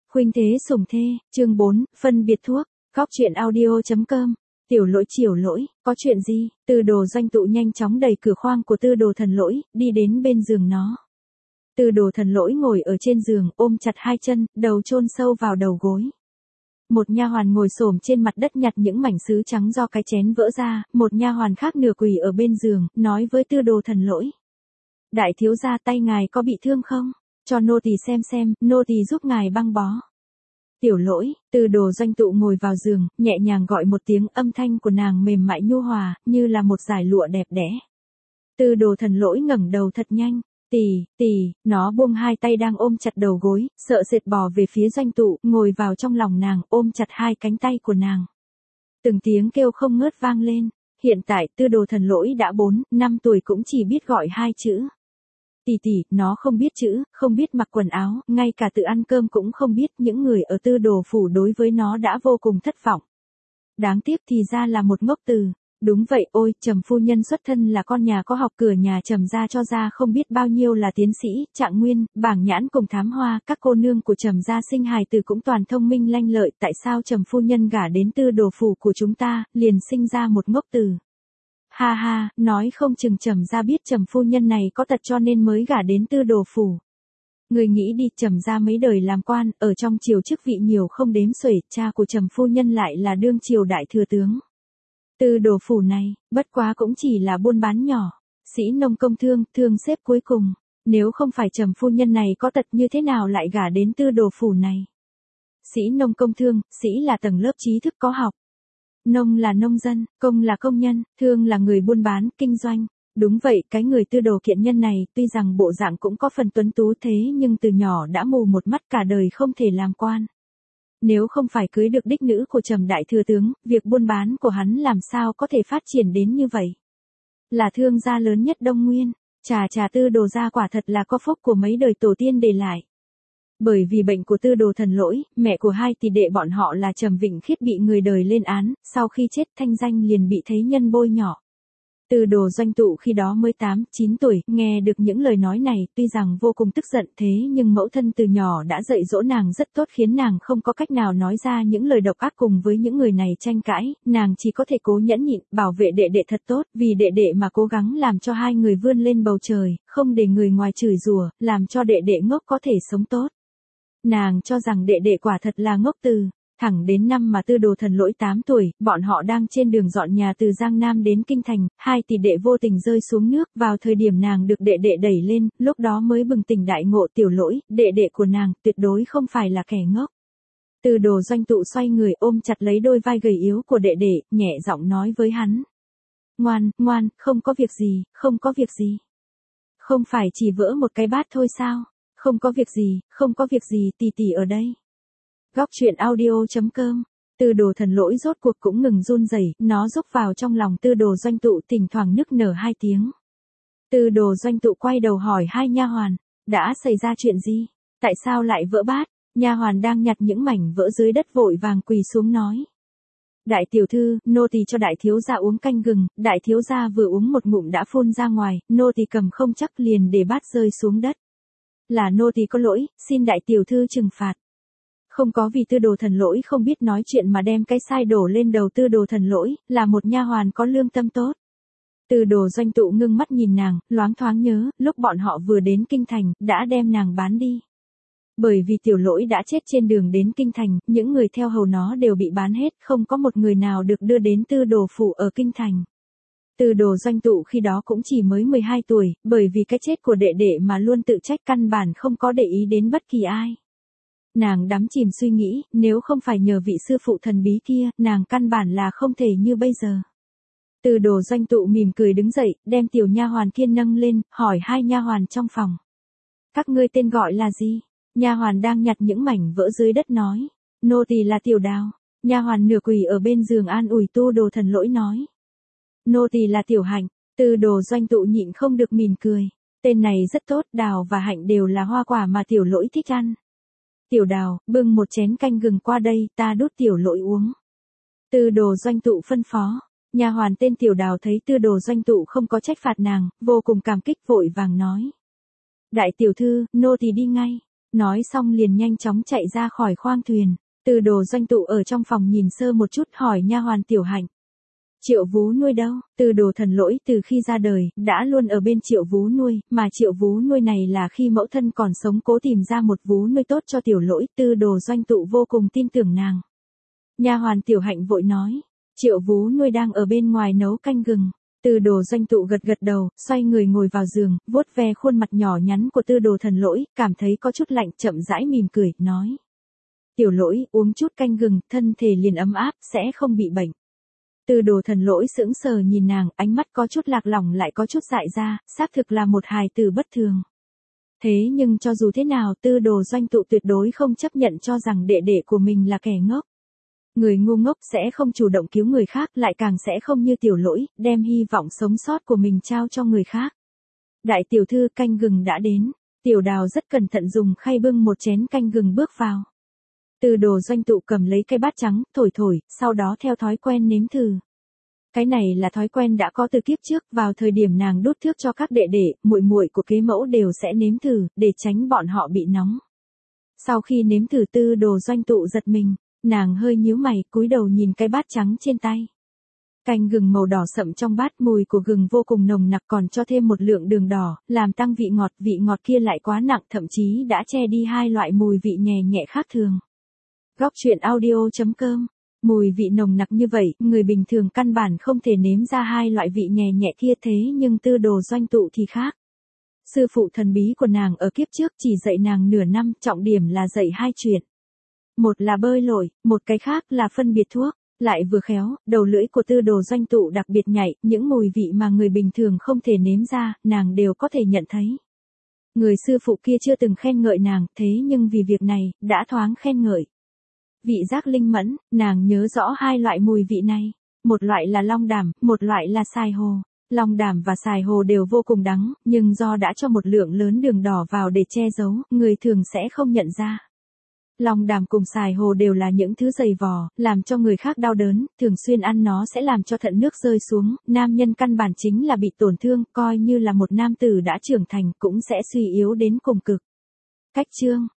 Khuynh thế sủng thê, chương 4, phân biệt thuốc, góc truyện audio.com, tiểu lỗi, có chuyện gì? Tư đồ doanh tụ nhanh chóng đẩy cửa khoang của tư đồ thần lỗi, đi đến bên giường nó. Tư đồ thần lỗi ngồi ở trên giường, ôm chặt hai chân, đầu chôn sâu vào đầu gối. Một nha hoàn ngồi xổm trên mặt đất nhặt những mảnh sứ trắng do cái chén vỡ ra, một nha hoàn khác nửa quỳ ở bên giường, nói với tư đồ thần lỗi. Đại thiếu gia, tay ngài có bị thương không? Cho nô tỳ xem, nô tỳ giúp ngài băng bó. Tiểu lỗi, tư đồ doanh tụ ngồi vào giường, nhẹ nhàng gọi một tiếng, âm thanh của nàng mềm mại nhu hòa, như là một dải lụa đẹp đẽ. Tư đồ thần lỗi ngẩng đầu thật nhanh, nó buông hai tay đang ôm chặt đầu gối, sợ sệt bò về phía doanh tụ, ngồi vào trong lòng nàng, ôm chặt hai cánh tay của nàng. Từng tiếng kêu không ngớt vang lên, hiện tại tư đồ thần lỗi đã 4-5 tuổi cũng chỉ biết gọi hai chữ. Tỷ, nó không biết chữ, không biết mặc quần áo, ngay cả tự ăn cơm cũng không biết, những người ở tư đồ phủ đối với nó đã vô cùng thất vọng. Đáng tiếc thì ra là một ngốc từ. Đúng vậy, ôi, Trầm phu nhân xuất thân là con nhà có học, cửa nhà Trầm gia cho ra không biết bao nhiêu là tiến sĩ, trạng nguyên, bảng nhãn cùng thám hoa, các cô nương của Trầm gia sinh hài tử cũng toàn thông minh lanh lợi, tại sao Trầm phu nhân gả đến tư đồ phủ của chúng ta, liền sinh ra một ngốc từ. Ha, nói không chừng Trầm gia biết Trầm phu nhân này có tật cho nên mới gả đến tư đồ phủ. Người nghĩ đi, Trầm gia mấy đời làm quan, ở trong triều chức vị nhiều không đếm xuể, cha của Trầm phu nhân lại là đương triều đại thừa tướng. Tư đồ phủ này, bất quá cũng chỉ là buôn bán nhỏ, sĩ nông công thương xếp cuối cùng, nếu không phải Trầm phu nhân này có tật như thế nào lại gả đến tư đồ phủ này. Sĩ nông công thương, sĩ là tầng lớp trí thức có học. Nông là nông dân, công là công nhân, thương là người buôn bán, kinh doanh. Đúng vậy, cái người tư đồ kiện nhân này, tuy rằng bộ dạng cũng có phần tuấn tú thế nhưng từ nhỏ đã mù một mắt, cả đời không thể làm quan. Nếu không phải cưới được đích nữ của Trầm đại thừa tướng, việc buôn bán của hắn làm sao có thể phát triển đến như vậy. Là thương gia lớn nhất Đông Nguyên, trà tư đồ gia quả thật là có phúc của mấy đời tổ tiên để lại. Bởi vì bệnh của tư đồ thần lỗi, mẹ của hai tỷ đệ bọn họ là Trầm Vịnh Khiết bị người đời lên án, sau khi chết thanh danh liền bị thế nhân bôi nhọ. Tư đồ doanh tụ khi đó mới 8-9 tuổi, nghe được những lời nói này, tuy rằng vô cùng tức giận thế nhưng mẫu thân từ nhỏ đã dạy dỗ nàng rất tốt khiến nàng không có cách nào nói ra những lời độc ác cùng với những người này tranh cãi, nàng chỉ có thể cố nhẫn nhịn, bảo vệ đệ đệ thật tốt, vì đệ đệ mà cố gắng làm cho hai người vươn lên bầu trời, không để người ngoài chửi rủa, làm cho đệ đệ ngốc có thể sống tốt. Nàng cho rằng đệ đệ quả thật là ngốc từ. Thẳng đến năm mà tư đồ thần lỗi 8 tuổi, bọn họ đang trên đường dọn nhà từ Giang Nam đến Kinh Thành, hai tỷ đệ vô tình rơi xuống nước, vào thời điểm nàng được đệ đệ đẩy lên, lúc đó mới bừng tỉnh đại ngộ, tiểu lỗi, đệ đệ của nàng, tuyệt đối không phải là kẻ ngốc. Tư đồ doanh tụ xoay người ôm chặt lấy đôi vai gầy yếu của đệ đệ, nhẹ giọng nói với hắn. Ngoan, không có việc gì. Không phải chỉ vỡ một cái bát thôi sao? Không có việc gì, tỷ ở đây. Góc truyện audio.com, tư đồ thần lỗi rốt cuộc cũng ngừng run rẩy, nó rúc vào trong lòng tư đồ doanh tụ, thỉnh thoảng nức nở hai tiếng. Tư đồ doanh tụ quay đầu hỏi hai nha hoàn, đã xảy ra chuyện gì? Tại sao lại vỡ bát? Nha hoàn đang nhặt những mảnh vỡ dưới đất vội vàng quỳ xuống nói. Đại tiểu thư, nô tỳ cho đại thiếu gia uống canh gừng, đại thiếu gia vừa uống một ngụm đã phun ra ngoài, nô tỳ cầm không chắc liền để bát rơi xuống đất. Là nô tỳ có lỗi, xin đại tiểu thư trừng phạt. Không có, vì tư đồ thần lỗi không biết nói chuyện mà đem cái sai đổ lên đầu tư đồ thần lỗi, là một nha hoàn có lương tâm tốt. Tư đồ doanh tụ ngưng mắt nhìn nàng, loáng thoáng nhớ, lúc bọn họ vừa đến Kinh Thành, đã đem nàng bán đi. Bởi vì tiểu lỗi đã chết trên đường đến Kinh Thành, những người theo hầu nó đều bị bán hết, không có một người nào được đưa đến tư đồ phủ ở Kinh Thành. Tư đồ doanh tụ khi đó cũng chỉ mới 12 tuổi, bởi vì cái chết của đệ đệ mà luôn tự trách, căn bản không có để ý đến bất kỳ ai. Nàng đắm chìm suy nghĩ, nếu không phải nhờ vị sư phụ thần bí kia, nàng căn bản là không thể như bây giờ. Tư đồ doanh tụ mỉm cười đứng dậy, đem tiểu nha hoàn kia nâng lên, hỏi hai nha hoàn trong phòng. Các ngươi tên gọi là gì? Nha hoàn đang nhặt những mảnh vỡ dưới đất nói. Nô tỳ là Tiểu Đào. Nha hoàn nửa quỳ ở bên giường an ủi tư đồ thần lỗi nói. Nô tỳ là Tiểu Hạnh. Tư đồ doanh tụ nhịn không được mỉm cười. Tên này rất tốt, đào và hạnh đều là hoa quả mà tiểu lỗi thích ăn. Tiểu Đào, bưng một chén canh gừng qua đây, ta đút tiểu lỗi uống. Tư đồ doanh tụ phân phó. Nha hoàn tên Tiểu Đào thấy tư đồ doanh tụ không có trách phạt nàng, vô cùng cảm kích vội vàng nói. Đại tiểu thư, nô tỳ đi ngay. Nói xong liền nhanh chóng chạy ra khỏi khoang thuyền. Tư đồ doanh tụ ở trong phòng nhìn sơ một chút hỏi nha hoàn Tiểu Hạnh. Triệu Vú nuôi đâu? Tư đồ thần lỗi từ khi ra đời, đã luôn ở bên Triệu Vú nuôi, mà Triệu Vú nuôi này là khi mẫu thân còn sống cố tìm ra một vú nuôi tốt cho Tiểu lỗi, tư đồ doanh tụ vô cùng tin tưởng nàng. Nha hoàn Tiểu Hạnh vội nói, Triệu Vú nuôi đang ở bên ngoài nấu canh gừng. Tư đồ doanh tụ gật gật đầu, xoay người ngồi vào giường, vuốt ve khuôn mặt nhỏ nhắn của tư đồ thần lỗi, cảm thấy có chút lạnh, chậm rãi mỉm cười, nói. Tiểu lỗi, uống chút canh gừng, thân thể liền ấm áp, sẽ không bị bệnh. Tư đồ thần lỗi sững sờ nhìn nàng, ánh mắt có chút lạc lỏng lại có chút dại ra, xác thực là một hài tử bất thường. Thế nhưng cho dù thế nào, tư đồ doanh tụ tuyệt đối không chấp nhận cho rằng đệ đệ của mình là kẻ ngốc. Người ngu ngốc sẽ không chủ động cứu người khác, lại càng sẽ không như tiểu lỗi, đem hy vọng sống sót của mình trao cho người khác. Đại tiểu thư, canh gừng đã đến. Tiểu đào rất cẩn thận dùng khay bưng một chén canh gừng bước vào. Tư đồ doanh tụ cầm lấy cái bát trắng, thổi thổi, sau đó theo thói quen nếm thử. Cái này là thói quen đã có từ kiếp trước, vào thời điểm nàng đút thước cho các đệ đệ, muội muội của kế mẫu đều sẽ nếm thử, để tránh bọn họ bị nóng. Sau khi nếm thử, tư đồ doanh tụ giật mình, nàng hơi nhíu mày, cúi đầu nhìn cái bát trắng trên tay. Canh gừng màu đỏ sậm trong bát, mùi của gừng vô cùng nồng nặc, còn cho thêm một lượng đường đỏ, làm tăng vị ngọt kia lại quá nặng, thậm chí đã che đi hai loại mùi vị nhẹ nhẹ khác thường. Góc truyện audio.com. Mùi vị nồng nặc như vậy, người bình thường căn bản không thể nếm ra hai loại vị nhẹ nhẹ kia, thế nhưng tư đồ doanh tụ thì khác. Sư phụ thần bí của nàng ở kiếp trước chỉ dạy nàng nửa năm, trọng điểm là dạy hai chuyện. Một là bơi lội, một cái khác là phân biệt thuốc. Lại vừa khéo, đầu lưỡi của tư đồ doanh tụ đặc biệt nhạy, những mùi vị mà người bình thường không thể nếm ra, nàng đều có thể nhận thấy. Người sư phụ kia chưa từng khen ngợi nàng, thế nhưng vì việc này, đã thoáng khen ngợi. Vị giác linh mẫn, nàng nhớ rõ hai loại mùi vị này. Một loại là long đảm, một loại là sài hồ. Long đảm và sài hồ đều vô cùng đắng, nhưng do đã cho một lượng lớn đường đỏ vào để che giấu, người thường sẽ không nhận ra. Long đảm cùng sài hồ đều là những thứ dày vò, làm cho người khác đau đớn, thường xuyên ăn nó sẽ làm cho thận nước rơi xuống, nam nhân căn bản chính là bị tổn thương, coi như là một nam tử đã trưởng thành cũng sẽ suy yếu đến cùng cực. Cách chương